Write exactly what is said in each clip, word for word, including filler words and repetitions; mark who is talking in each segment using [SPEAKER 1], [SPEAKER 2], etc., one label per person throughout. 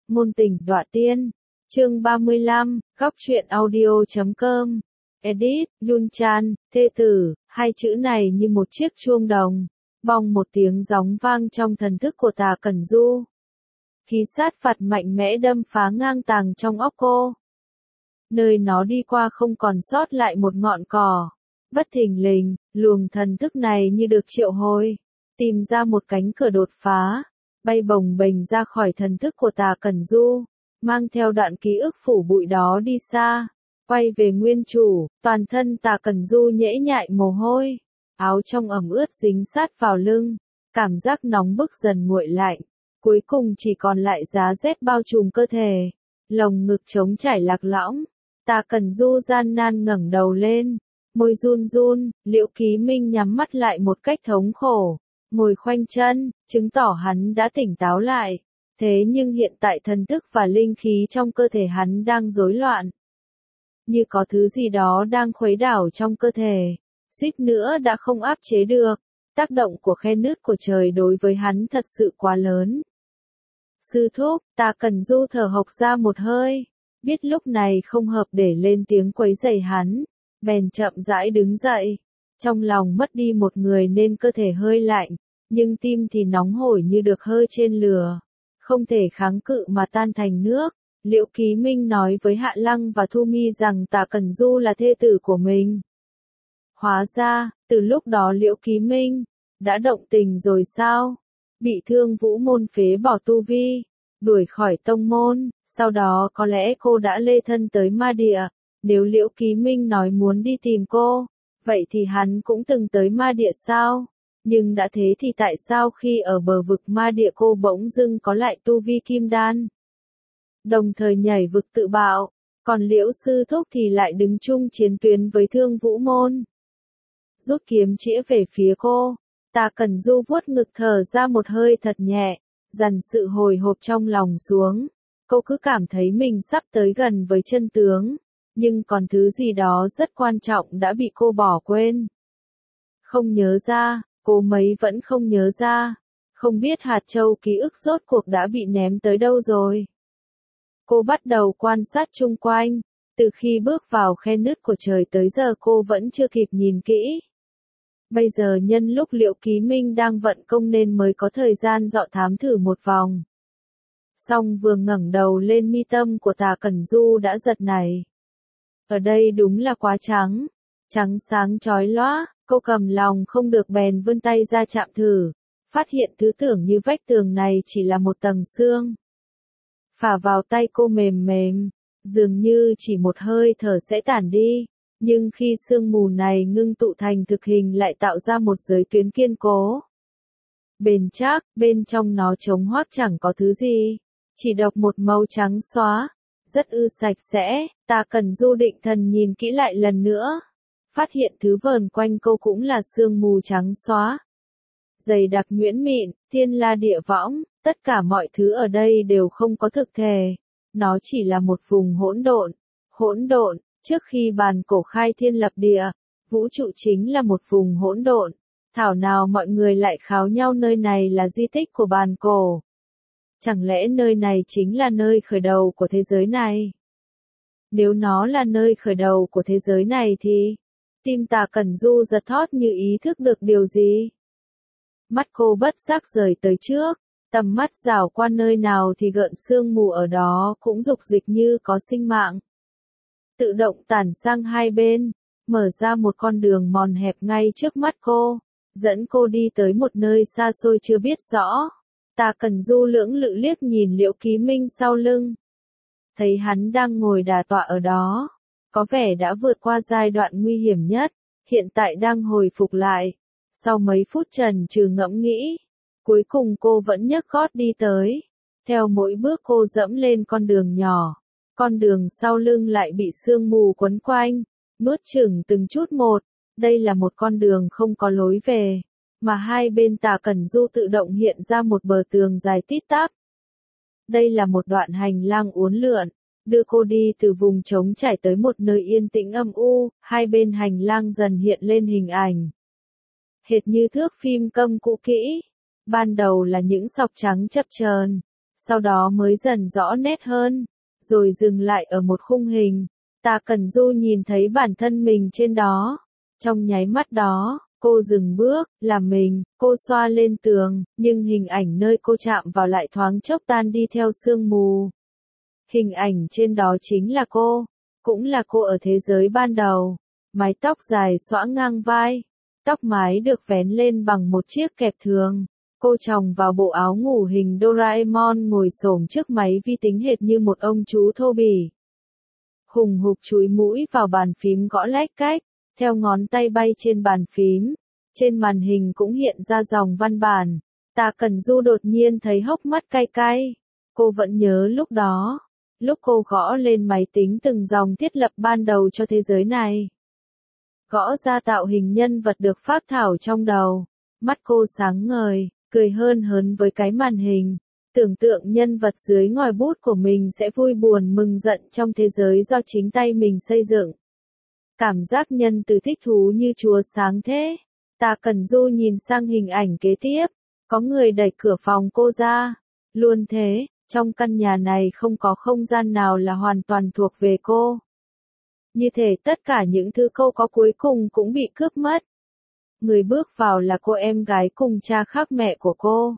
[SPEAKER 1] Ngôn tình đọa tiên. Chương ba mươi lăm, góc truyện audio chấm com. Edit, Yun Chan, thê tử, hai chữ này như một chiếc chuông đồng. Bong một tiếng gióng vang trong thần thức của Tà Cẩn Du. Khí sát phạt mạnh mẽ đâm phá ngang tàng trong óc cô. Nơi nó đi qua không còn sót lại một ngọn cỏ. Bất thình lình, luồng thần thức này như được triệu hồi, tìm ra một cánh cửa đột phá, bay bồng bềnh ra khỏi thần thức của Tà Cẩn Du, mang theo đoạn ký ức phủ bụi đó đi xa, quay về nguyên chủ. Toàn thân Tà Cẩn Du nhễ nhại mồ hôi, áo trong ẩm ướt dính sát vào lưng, cảm giác nóng bức dần nguội lạnh, cuối cùng chỉ còn lại giá rét bao trùm cơ thể, lồng ngực trống trải lạc lõng. Tà Cẩn Du gian nan ngẩng đầu lên, môi run run. Liễu Ký Minh nhắm mắt lại một cách thống khổ, ngồi khoanh chân, chứng tỏ hắn đã tỉnh táo lại. Thế nhưng hiện tại thần thức và linh khí trong cơ thể hắn đang rối loạn. Như có thứ gì đó đang khuấy đảo trong cơ thể, suýt nữa đã không áp chế được. Tác động của khe nứt của trời đối với hắn thật sự quá lớn. Sư thúc, Tà Cẩn Du thở hộc ra một hơi, biết lúc này không hợp để lên tiếng quấy rầy hắn, bèn chậm rãi đứng dậy. Trong lòng mất đi một người nên cơ thể hơi lạnh, nhưng tim thì nóng hổi như được hơi trên lửa, không thể kháng cự mà tan thành nước. Liễu Ký Minh nói với Hạ Lăng và Thu Mi rằng Tà Cẩn Du là thê tử của mình. Hóa ra, từ lúc đó Liễu Ký Minh đã động tình rồi sao? Bị thương Vũ Môn phế bỏ tu vi, đuổi khỏi tông môn, sau đó có lẽ cô đã lê thân tới Ma Địa. Nếu Liễu Ký Minh nói muốn đi tìm cô, vậy thì hắn cũng từng tới Ma Địa sao? Nhưng đã thế thì tại sao khi ở bờ vực Ma Địa cô bỗng dưng có lại tu vi kim đan? Đồng thời nhảy vực tự bạo, còn Liễu sư thúc thì lại đứng chung chiến tuyến với Thương Vũ Môn. Rút kiếm chĩa về phía cô, Tà Cẩn Du vuốt ngực thở ra một hơi thật nhẹ, dằn sự hồi hộp trong lòng xuống. Cô cứ cảm thấy mình sắp tới gần với chân tướng, nhưng còn thứ gì đó rất quan trọng đã bị cô bỏ quên. Không nhớ ra, cô mấy vẫn không nhớ ra, không biết hạt châu ký ức rốt cuộc đã bị ném tới đâu rồi. Cô bắt đầu quan sát chung quanh, từ khi bước vào khe nứt của trời tới giờ cô vẫn chưa kịp nhìn kỹ. Bây giờ nhân lúc Liễu Ký Minh đang vận công nên mới có thời gian dọ thám thử một vòng. Song vừa ngẩng đầu lên mi tâm của Tà Cẩn Du đã giật nảy. Ở đây đúng là quá trắng, trắng sáng chói lóa. Cô cầm lòng không được bèn vươn tay ra chạm thử, phát hiện thứ tưởng như vách tường này chỉ là một tầng xương. Phả vào tay cô mềm mềm, dường như chỉ một hơi thở sẽ tản đi, nhưng khi sương mù này ngưng tụ thành thực hình lại tạo ra một giới tuyến kiên cố. Bền chắc, bên trong nó trống hoác chẳng có thứ gì, chỉ độc một màu trắng xóa, rất ư sạch sẽ. Tà Cẩn Du định thần nhìn kỹ lại lần nữa, phát hiện thứ vờn quanh cô cũng là sương mù trắng xóa. Dày đặc nhuyễn mịn, thiên la địa võng, tất cả mọi thứ ở đây đều không có thực thể. Nó chỉ là một vùng hỗn độn. Hỗn độn, trước khi bàn cổ khai thiên lập địa, vũ trụ chính là một vùng hỗn độn. Thảo nào mọi người lại kháo nhau nơi này là di tích của bàn cổ. Chẳng lẽ nơi này chính là nơi khởi đầu của thế giới này? Nếu nó là nơi khởi đầu của thế giới này thì... Tim Tà Cẩn Du giật thót như ý thức được điều gì. Mắt cô bất giác rời tới trước, tầm mắt dảo qua nơi nào thì gợn sương mù ở đó cũng dục dịch như có sinh mạng. Tự động tản sang hai bên, mở ra một con đường mòn hẹp ngay trước mắt cô, dẫn cô đi tới một nơi xa xôi chưa biết rõ. Tà Cẩn Du lưỡng lự liếc nhìn Liễu Ký Minh sau lưng. Thấy hắn đang ngồi đả tọa ở đó. Có vẻ đã vượt qua giai đoạn nguy hiểm nhất, hiện tại đang hồi phục lại. Sau mấy phút trần trừ ngẫm nghĩ, cuối cùng cô vẫn nhấc gót đi tới. Theo mỗi bước cô dẫm lên con đường nhỏ, con đường sau lưng lại bị sương mù quấn quanh, nuốt chửng từng chút một. Đây là một con đường không có lối về, mà hai bên Tà Cẩn Du tự động hiện ra một bờ tường dài tít tắp. Đây là một đoạn hành lang uốn lượn, đưa cô đi từ vùng trống trải tới một nơi yên tĩnh âm u. Hai bên hành lang dần hiện lên hình ảnh, hệt như thước phim câm cũ kỹ. Ban đầu là những sọc trắng chập chờn, sau đó mới dần rõ nét hơn, rồi dừng lại ở một khung hình. Tạ Cẩn Du nhìn thấy bản thân mình trên đó. Trong nháy mắt đó, cô dừng bước, là mình, cô xoa lên tường, nhưng hình ảnh nơi cô chạm vào lại thoáng chốc tan đi theo sương mù. Hình ảnh trên đó chính là cô, cũng là cô ở thế giới ban đầu. Mái tóc dài xõa ngang vai, tóc mái được vén lên bằng một chiếc kẹp thường. Cô choàng vào bộ áo ngủ hình Doraemon ngồi xổm trước máy vi tính hệt như một ông chú thô bỉ. Hùng hục chúi mũi vào bàn phím gõ lách cách, theo ngón tay bay trên bàn phím. Trên màn hình cũng hiện ra dòng văn bản. Tạ Cẩn Du đột nhiên thấy hốc mắt cay cay. Cô vẫn nhớ lúc đó, lúc cô gõ lên máy tính từng dòng thiết lập ban đầu cho thế giới này. Gõ ra tạo hình nhân vật được phác thảo trong đầu. Mắt cô sáng ngời, cười hơn hớn với cái màn hình. Tưởng tượng nhân vật dưới ngòi bút của mình sẽ vui buồn mừng giận trong thế giới do chính tay mình xây dựng. Cảm giác nhân từ thích thú như chúa sáng thế. Tạ Cẩn Du nhìn sang hình ảnh kế tiếp. Có người đẩy cửa phòng cô ra. Luôn thế, trong căn nhà này không có không gian nào là hoàn toàn thuộc về cô. Như thể tất cả những thứ cô có cuối cùng cũng bị cướp mất. Người bước vào là cô em gái cùng cha khác mẹ của cô.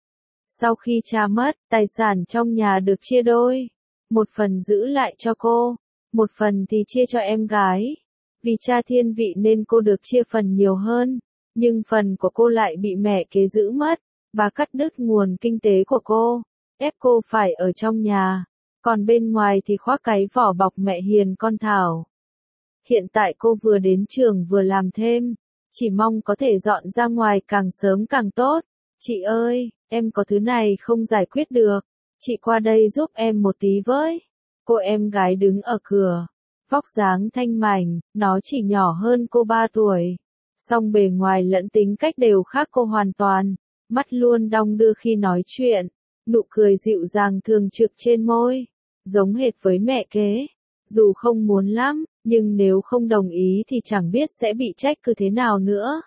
[SPEAKER 1] Sau khi cha mất, tài sản trong nhà được chia đôi. Một phần giữ lại cho cô, một phần thì chia cho em gái. Vì cha thiên vị nên cô được chia phần nhiều hơn, nhưng phần của cô lại bị mẹ kế giữ mất, và cắt đứt nguồn kinh tế của cô, ép cô phải ở trong nhà, còn bên ngoài thì khoác cái vỏ bọc mẹ hiền con Thảo. Hiện tại cô vừa đến trường vừa làm thêm, chỉ mong có thể dọn ra ngoài càng sớm càng tốt. Chị ơi, em có thứ này không giải quyết được, chị qua đây giúp em một tí với. Cô em gái đứng ở cửa, vóc dáng thanh mảnh, nó chỉ nhỏ hơn cô ba tuổi. Song bề ngoài lẫn tính cách đều khác cô hoàn toàn, mắt luôn đong đưa khi nói chuyện, nụ cười dịu dàng thường trực trên môi, giống hệt với mẹ kế. Dù không muốn lắm, nhưng nếu không đồng ý thì chẳng biết sẽ bị trách cứ thế nào nữa.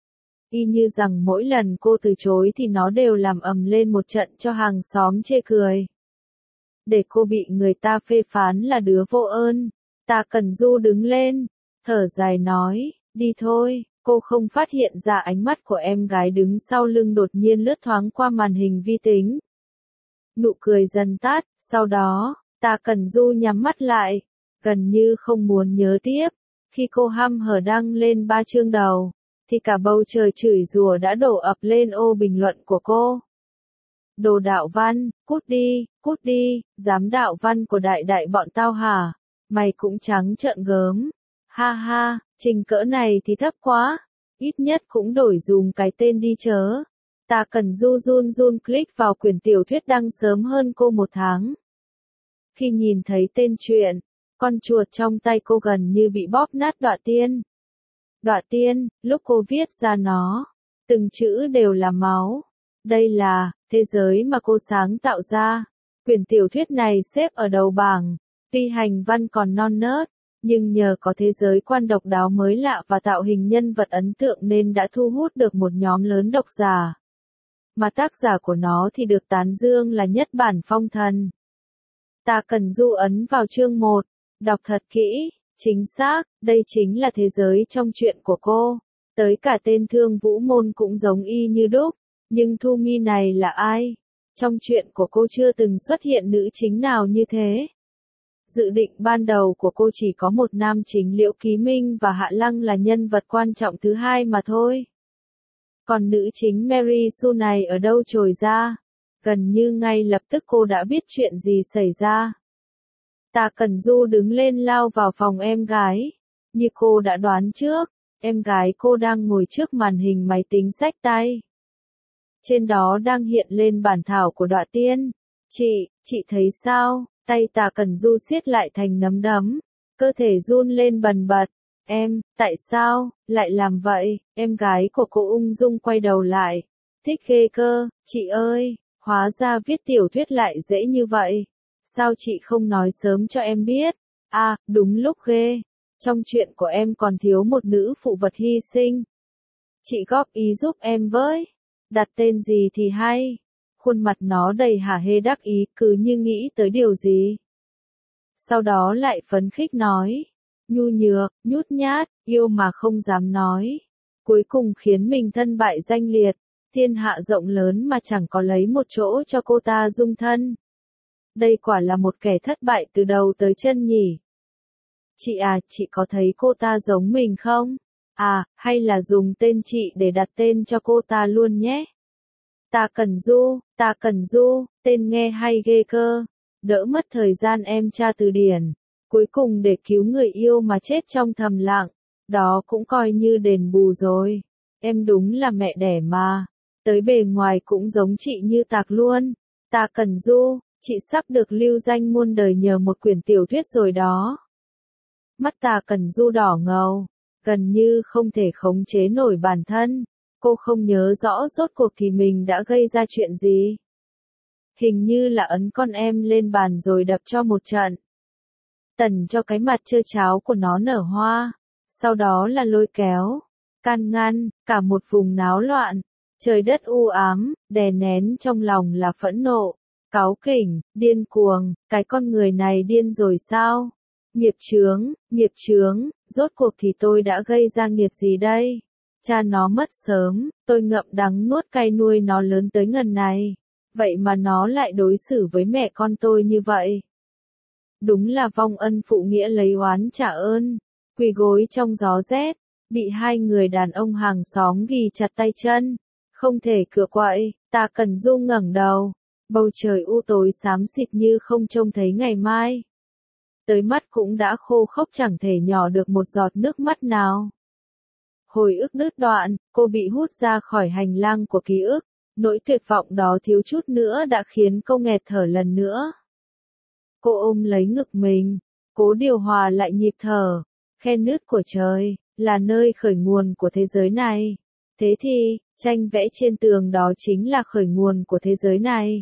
[SPEAKER 1] Y như rằng mỗi lần cô từ chối thì nó đều làm ầm lên một trận cho hàng xóm chê cười. Để cô bị người ta phê phán là đứa vô ơn. Tạ Cẩn Du đứng lên, thở dài nói, đi thôi. Cô không phát hiện ra ánh mắt của em gái đứng sau lưng đột nhiên lướt thoáng qua màn hình vi tính. Nụ cười dần tắt, sau đó, Tạ Cẩn Du nhắm mắt lại, gần như không muốn nhớ tiếp. Khi cô hăm hở đăng lên ba chương đầu, thì cả bầu trời chửi rủa đã đổ ập lên ô bình luận của cô. Đồ đạo văn, cút đi, cút đi, dám đạo văn của đại đại bọn tao hả? Mày cũng trắng trợn gớm. Ha ha, trình cỡ này thì thấp quá. Ít nhất cũng đổi dùm cái tên đi chớ. Tạ Cẩn Du run run click vào quyển tiểu thuyết đăng sớm hơn cô một tháng. Khi nhìn thấy tên truyện, con chuột trong tay cô gần như bị bóp nát Đọa Tiên. Đọa Tiên, lúc cô viết ra nó, từng chữ đều là máu. Đây là thế giới mà cô sáng tạo ra. Quyển tiểu thuyết này xếp ở đầu bảng, tuy hành văn còn non nớt, nhưng nhờ có thế giới quan độc đáo mới lạ và tạo hình nhân vật ấn tượng nên đã thu hút được một nhóm lớn độc giả. Mà tác giả của nó thì được tán dương là nhất bản phong thần. Tạ Cẩn Du ấn vào chương một, đọc thật kỹ, chính xác, đây chính là thế giới trong truyện của cô. Tới cả tên Thương Vũ Môn cũng giống y như đúc, nhưng Thu Mi này là ai? Trong truyện của cô chưa từng xuất hiện nữ chính nào như thế. Dự định ban đầu của cô chỉ có một nam chính Liễu Ký Minh và Hạ Lăng là nhân vật quan trọng thứ hai mà thôi. Còn nữ chính Mary Sue này ở đâu trồi ra? Gần như ngay lập tức cô đã biết chuyện gì xảy ra. Tạ Cẩn Du đứng lên lao vào phòng em gái. Như cô đã đoán trước, em gái cô đang ngồi trước màn hình máy tính xách tay. Trên đó đang hiện lên bản thảo của Đọa Tiên. Chị, chị thấy sao? Tay Tạ Cẩn Du siết lại thành nắm đấm, cơ thể run lên bần bật. Em, tại sao, lại làm vậy? Em gái của cô ung dung quay đầu lại. Thích ghê cơ, chị ơi, hóa ra viết tiểu thuyết lại dễ như vậy. Sao chị không nói sớm cho em biết? À, đúng lúc ghê. Trong chuyện của em còn thiếu một nữ phụ vật hy sinh. Chị góp ý giúp em với. Đặt tên gì thì hay? khuôn mặt nó đầy hả hê đắc ý, cứ như nghĩ tới điều gì. Sau đó lại phấn khích nói, nhu nhược, nhút nhát, yêu mà không dám nói. Cuối cùng khiến mình thân bại danh liệt, thiên hạ rộng lớn mà chẳng có lấy một chỗ cho cô ta dung thân. Đây quả là một kẻ thất bại từ đầu tới chân nhỉ. Chị à, chị có thấy cô ta giống mình không? À, hay là dùng tên chị để đặt tên cho cô ta luôn nhé. Ta Cần Du, Ta Cần Du, tên nghe hay ghê cơ. Đỡ mất thời gian em tra từ điển. Cuối cùng để cứu người yêu mà chết trong thầm lặng. Đó cũng coi như đền bù rồi. Em đúng là mẹ đẻ mà. Tới bề ngoài cũng giống chị như tạc luôn. Ta Cần Du, chị sắp được lưu danh muôn đời nhờ một quyển tiểu thuyết rồi đó. Mắt Ta Cần Du đỏ ngầu, gần như không thể khống chế nổi bản thân. Cô không nhớ rõ rốt cuộc thì mình đã gây ra chuyện gì. Hình như là ấn con em lên bàn rồi đập cho một trận. Tần cho cái mặt trơ tráo của nó nở hoa. Sau đó là lôi kéo, can ngăn, cả một vùng náo loạn. Trời đất u ám, đè nén trong lòng là phẫn nộ, cáu kỉnh, điên cuồng, cái con người này điên rồi sao? Nghiệp chướng, nghiệp chướng, rốt cuộc thì tôi đã gây ra nghiệt gì đây? Cha nó mất sớm, tôi ngậm đắng nuốt cay nuôi nó lớn tới ngần này. Vậy mà nó lại đối xử với mẹ con tôi như vậy. Đúng là vong ân phụ nghĩa lấy oán trả ơn. Quỳ gối trong gió rét, bị hai người đàn ông hàng xóm ghì chặt tay chân. Không thể cựa quậy, Ta Cần Du ngẩng đầu. Bầu trời u tối xám xịt như không trông thấy ngày mai. Tới mắt cũng đã khô khốc chẳng thể nhỏ được một giọt nước mắt nào. Hồi ức đứt đoạn, cô bị hút ra khỏi hành lang của ký ức. Nỗi tuyệt vọng đó thiếu chút nữa đã khiến cô nghẹt thở lần nữa. Cô ôm lấy ngực mình, cố điều hòa lại nhịp thở. Khe nứt của trời, là nơi khởi nguồn của thế giới này. Thế thì, tranh vẽ trên tường đó chính là khởi nguồn của thế giới này.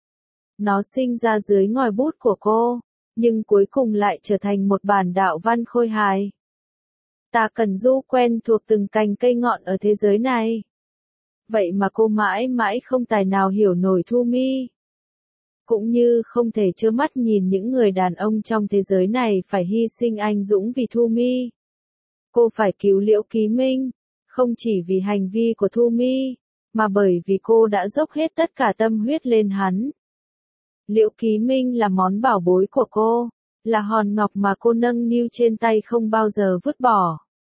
[SPEAKER 1] Nó sinh ra dưới ngòi bút của cô, nhưng cuối cùng lại trở thành một bản đạo văn khôi hài. Ta Cần Du quen thuộc từng cành cây ngọn ở thế giới này. Vậy mà cô mãi mãi không tài nào hiểu nổi Thu Mi. Cũng như không thể trơ mắt nhìn những người đàn ông trong thế giới này phải hy sinh anh dũng vì Thu Mi. Cô phải cứu Liễu Ký Minh, không chỉ vì hành vi của Thu Mi, mà bởi vì cô đã dốc hết tất cả tâm huyết lên hắn. Liễu Ký Minh là món bảo bối của cô, là hòn ngọc mà cô nâng niu trên tay không bao giờ vứt bỏ.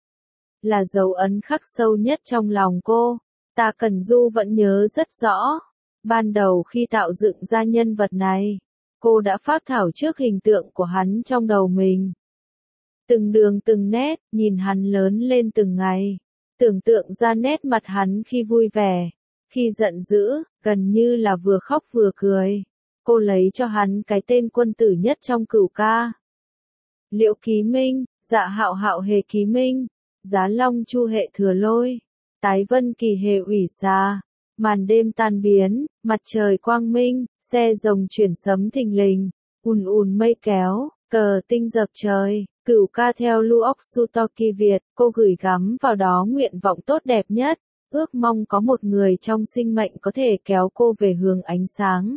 [SPEAKER 1] Là dấu ấn khắc sâu nhất trong lòng cô. Ta Cần Du vẫn nhớ rất rõ. Ban đầu khi tạo dựng ra nhân vật này, cô đã phác thảo trước hình tượng của hắn trong đầu mình. Từng đường từng nét, nhìn hắn lớn lên từng ngày. Tưởng tượng ra nét mặt hắn khi vui vẻ, khi giận dữ, gần như là vừa khóc vừa cười. Cô lấy cho hắn cái tên quân tử nhất trong cửu ca. Liễu Ký Minh, Dạ Hạo Hạo Hề Ký Minh, Giá Long Chu Hệ Thừa Lôi, Tái Vân Kỳ Hề Ủy Xà, màn đêm tan biến, mặt trời quang minh, xe rồng chuyển sấm thình lình, ùn ùn mây kéo, cờ tinh dập trời, cửu ca theo Luok Sutoki Việt, cô gửi gắm vào đó nguyện vọng tốt đẹp nhất, ước mong có một người trong sinh mệnh có thể kéo cô về hướng ánh sáng.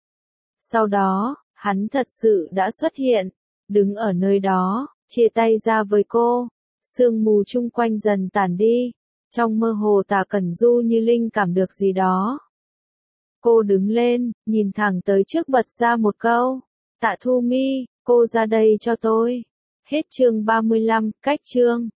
[SPEAKER 1] Sau đó, hắn thật sự đã xuất hiện, đứng ở nơi đó, chia tay ra với cô, sương mù chung quanh dần tản đi. Trong mơ hồ Ta Cần Du như linh cảm được gì đó. Cô đứng lên, nhìn thẳng tới trước bật ra một câu. Tạ Thu Mi, cô ra đây cho tôi. Hết chương ba mươi lăm, cách chương.